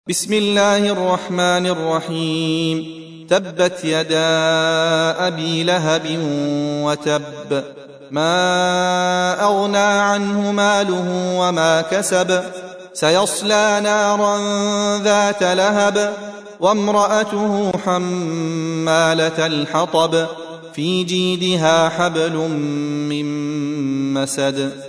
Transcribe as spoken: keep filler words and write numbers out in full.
بسم الله الرحمن الرحيم. تبت يدا أبي لهب وتب، ما أغنى عنه ماله وما كسب، سيصلى نارا ذات لهب، وامرأته حمالة الحطب، في جيدها حبل من مسد.